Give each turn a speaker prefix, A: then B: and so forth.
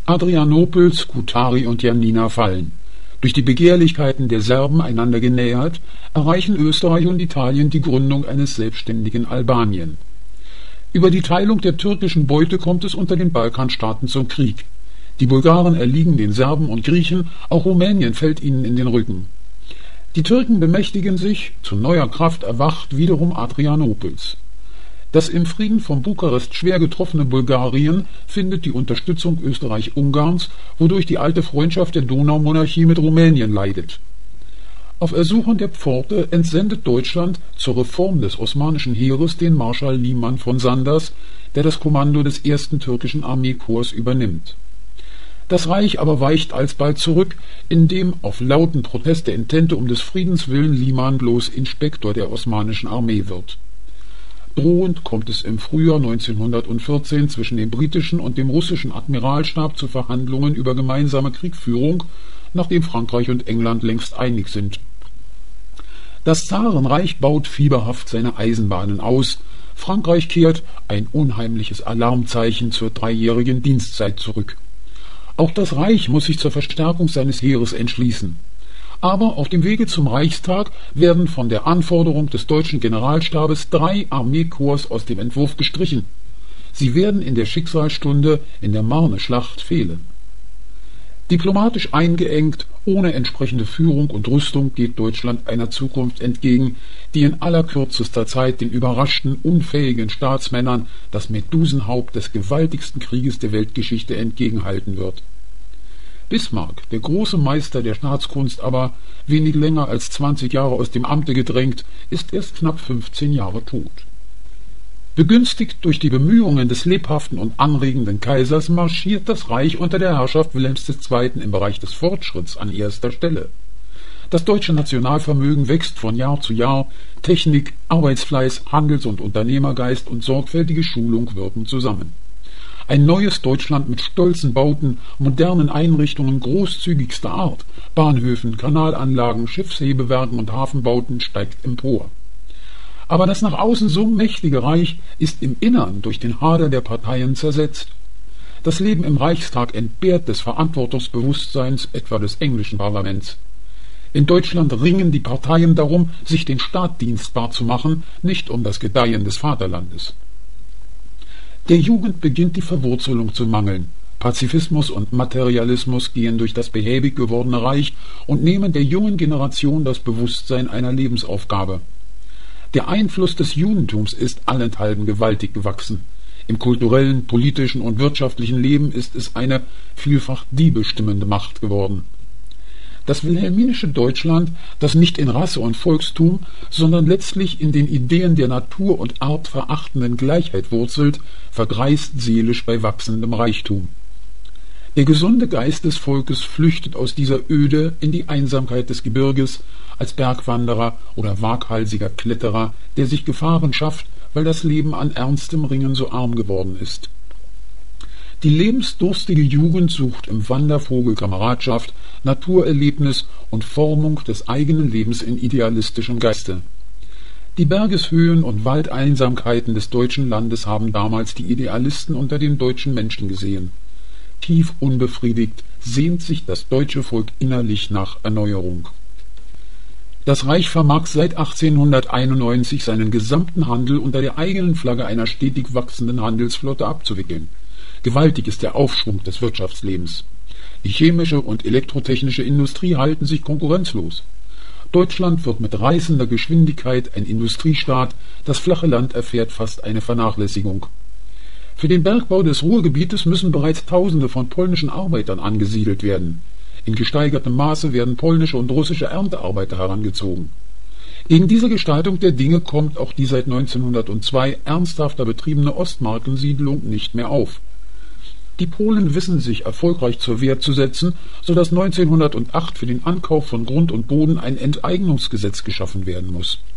A: Adrianopel, Scutari und Janina fallen. Durch die Begehrlichkeiten der Serben einander genähert, erreichen Österreich und Italien die Gründung eines selbstständigen Albanien. Über die Teilung der türkischen Beute kommt es unter den Balkanstaaten zum Krieg. Die Bulgaren erliegen den Serben und Griechen, auch Rumänien fällt ihnen in den Rücken. Die Türken bemächtigen sich, zu neuer Kraft erwacht, wiederum Adrianopels. Das im Frieden von Bukarest schwer getroffene Bulgarien findet die Unterstützung Österreich-Ungarns, wodurch die alte Freundschaft der Donaumonarchie mit Rumänien leidet. Auf Ersuchen der Pforte entsendet Deutschland zur Reform des osmanischen Heeres den Marschall Liman von Sanders, der das Kommando des 1. türkischen Armeekorps übernimmt. Das Reich aber weicht alsbald zurück, indem auf lauten Protest der Entente um des Friedens willen Liman bloß Inspektor der osmanischen Armee wird. Drohend kommt es im Frühjahr 1914 zwischen dem britischen und dem russischen Admiralstab zu Verhandlungen über gemeinsame Kriegführung, nachdem Frankreich und England längst einig sind. Das Zarenreich baut fieberhaft seine Eisenbahnen aus. Frankreich kehrt, ein unheimliches Alarmzeichen, zur 3-jährigen Dienstzeit zurück. Auch das Reich muss sich zur Verstärkung seines Heeres entschließen. Aber auf dem Wege zum Reichstag werden von der Anforderung des deutschen Generalstabes 3 Armeekorps aus dem Entwurf gestrichen. Sie werden in der Schicksalsstunde in der Marne-Schlacht fehlen. Diplomatisch eingeengt, ohne entsprechende Führung und Rüstung geht Deutschland einer Zukunft entgegen, die in allerkürzester Zeit den überraschten, unfähigen Staatsmännern das Medusenhaupt des gewaltigsten Krieges der Weltgeschichte entgegenhalten wird. Bismarck, der große Meister der Staatskunst, aber wenig länger als 20 Jahre aus dem Amte gedrängt, ist erst knapp 15 Jahre tot. Begünstigt durch die Bemühungen des lebhaften und anregenden Kaisers marschiert das Reich unter der Herrschaft Wilhelms II. Im Bereich des Fortschritts an erster Stelle. Das deutsche Nationalvermögen wächst von Jahr zu Jahr, Technik, Arbeitsfleiß, Handels- und Unternehmergeist und sorgfältige Schulung wirken zusammen. Ein neues Deutschland mit stolzen Bauten, modernen Einrichtungen großzügigster Art, Bahnhöfen, Kanalanlagen, Schiffshebewerken und Hafenbauten steigt empor. Aber das nach außen so mächtige Reich ist im Innern durch den Hader der Parteien zersetzt. Das Leben im Reichstag entbehrt des Verantwortungsbewusstseins etwa des englischen Parlaments. In Deutschland ringen die Parteien darum, sich den Staat dienstbar zu machen, nicht um das Gedeihen des Vaterlandes. Der Jugend beginnt die Verwurzelung zu mangeln. Pazifismus und Materialismus gehen durch das behäbig gewordene Reich und nehmen der jungen Generation das Bewusstsein einer Lebensaufgabe. Der Einfluss des Judentums ist allenthalben gewaltig gewachsen. Im kulturellen, politischen und wirtschaftlichen Leben ist es eine vielfach die bestimmende Macht geworden. Das wilhelminische Deutschland, das nicht in Rasse und Volkstum, sondern letztlich in den Ideen der Natur- und artverachtenden Gleichheit wurzelt, vergreist seelisch bei wachsendem Reichtum. Der gesunde Geist des Volkes flüchtet aus dieser Öde in die Einsamkeit des Gebirges, als Bergwanderer oder waghalsiger Kletterer, der sich Gefahren schafft, weil das Leben an ernstem Ringen so arm geworden ist. Die lebensdurstige Jugend sucht im Wandervogel Kameradschaft, Naturerlebnis und Formung des eigenen Lebens in idealistischem Geiste. Die Bergeshöhen und Waldeinsamkeiten des deutschen Landes haben damals die Idealisten unter den deutschen Menschen gesehen. Tief unbefriedigt sehnt sich das deutsche Volk innerlich nach Erneuerung. Das Reich vermag seit 1891 seinen gesamten Handel unter der eigenen Flagge einer stetig wachsenden Handelsflotte abzuwickeln. Gewaltig ist der Aufschwung des Wirtschaftslebens. Die chemische und elektrotechnische Industrie halten sich konkurrenzlos. Deutschland wird mit reißender Geschwindigkeit ein Industriestaat, das flache Land erfährt fast eine Vernachlässigung. Für den Bergbau des Ruhrgebietes müssen bereits Tausende von polnischen Arbeitern angesiedelt werden. In gesteigertem Maße werden polnische und russische Erntearbeiter herangezogen. Gegen diese Gestaltung der Dinge kommt auch die seit 1902 ernsthafter betriebene Ostmarkensiedlung nicht mehr auf. Die Polen wissen sich erfolgreich zur Wehr zu setzen, sodass 1908 für den Ankauf von Grund und Boden ein Enteignungsgesetz geschaffen werden muss.